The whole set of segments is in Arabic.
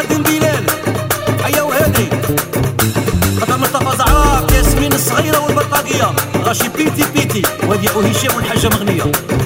خادم بلال هيا وهادي خاطر مصطفى زعراء ياسمين الصغيرة والبطاقية غاشي بيتي بيتي وديعو هشام والحاجة مغنية.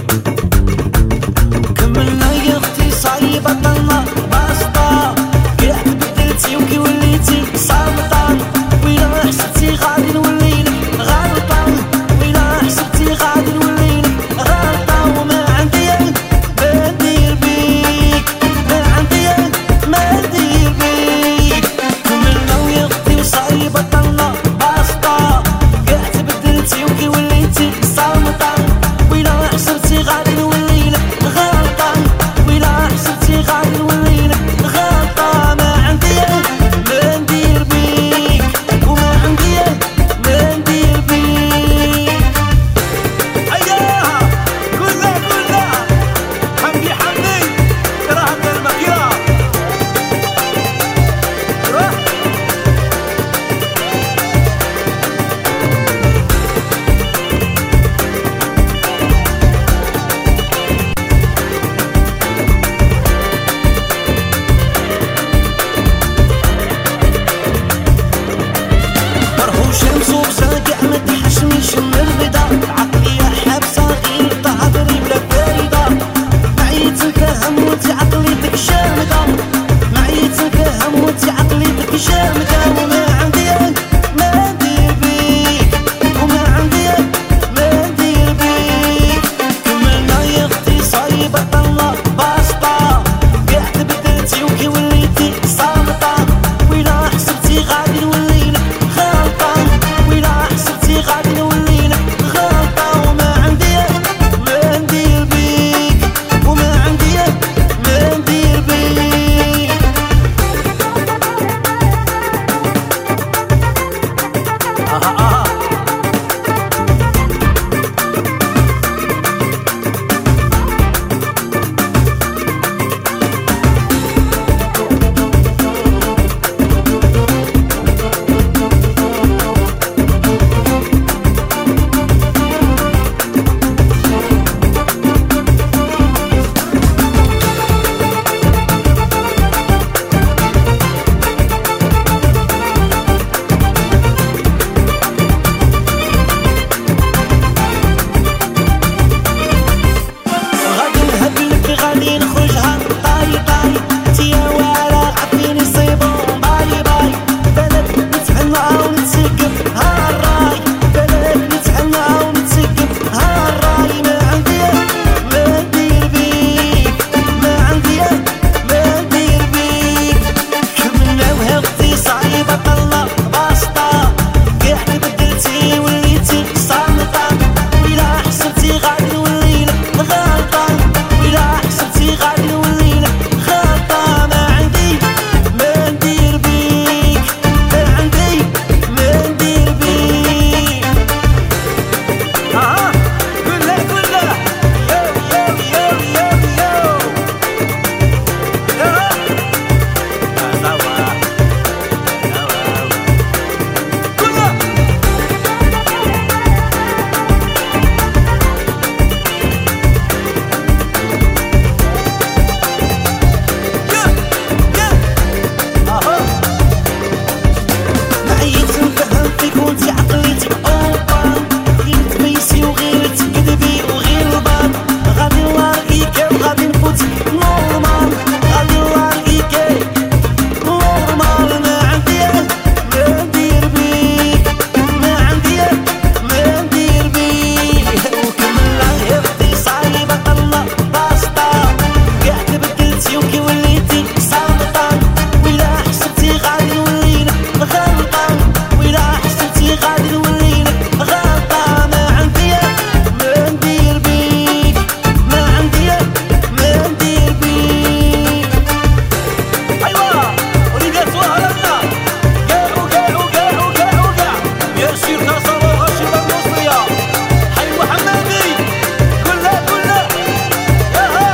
كملنا يا اختي صعيبة طلنا باسطة كاع تبدلتي وكي وليتي صامتة ويلا حسبتي غادي نوليلك غلطة ويلا حسبتي غادي نوليلك غلطة وما عندي ما ندير بيك ما عندي ما ندير بيك. كملنا ويا اختي صعيبة طلنا باسطة كاع تبدلتي وكي وليتي صامتة ويلا حسبتي غادي نوليلك غلطة ويلا حسبتي غادي نوليلك غلطة ما عندي ما ندير بيك وما عندي ما ندير بيك. هياها كلها حمدي راه المكيرة روح فرحو شمس وبزاقع ما تحشميش من الرضا عقلية حابسة غير تهضري بلا فايدة معيت نفهم وانتي عقليتك جامدة معيت نفهم وانتي عقليتك جامدة وما عندي ما ندير بيك وما عندي ما ندير بيك. كملنا يا اختي صايبة طلة باسطة كاع تبدلتي وكي وليتي صامتة ويلا حسبتي غادي نوليلك غلطة ويلا حسبتي غادي نوليلك غلطة وما عندي ما ندير بيك وما عندي ما ندير بيك. غادي نهبلك غادي نخرجها طاي طاي تيا والا عطيني صيبون باي باي بالك نتهنى ونتسقف ها الراي بالك نتهنى ونتسقف ها الراي ما عندي ما ندير بيك ما عندي ما ندير بيك. كملنا وها اختي صعيبة طلة باسطة كاع تبدلتي وليتي صامتة ويلا حسبتي غادي نوليلك غلطة ويلا حسبتي غادي نوليلك غلطة ما عندي ما ندير بيك ما عندي ما ندير بيك. كلها معيت نفهم فيك وانتي عقليتك اوبا غير تبيسي وغير تكذبي وغير الباب غادي نلاقيك وغادي نفوتك نورمال غادي نلاقيك نورمال ما عندي ما ندير بيك ما عندي ما ندير بيك. وكملنا يا اختي صعيبة طلة باسطة كاع تبدلتي وكي وليتي صامتة ويلا حسبتي غادي نوليلك غلطة ويلا حسبتي غادي نوليلك غلطة ما عندي ما ندير بيك ما عندي ما ندير بيك. ايوا وليدات وهرنا كاع يا شيخ نصر وغشيمة المصرية حي محمدي كلها ياها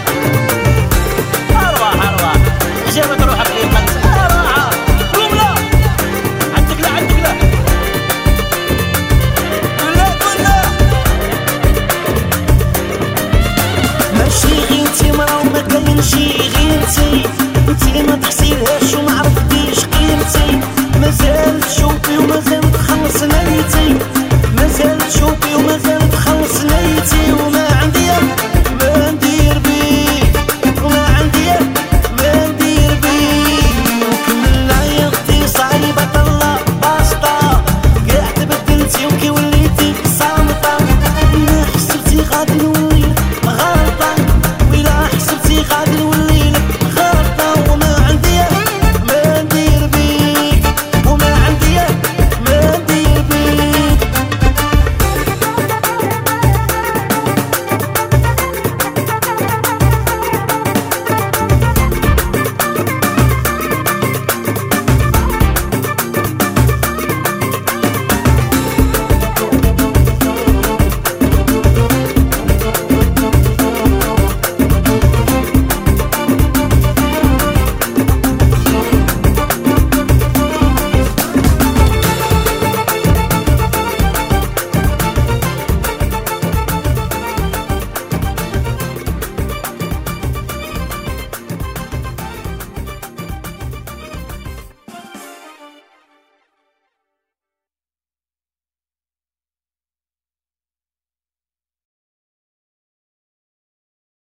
أرواح جابت روحك في القلب راحة قوم لا عندك لا كلها ماشي غير انتي مرا وما كاينش غير انتي اللي ما تحسيلهاش وما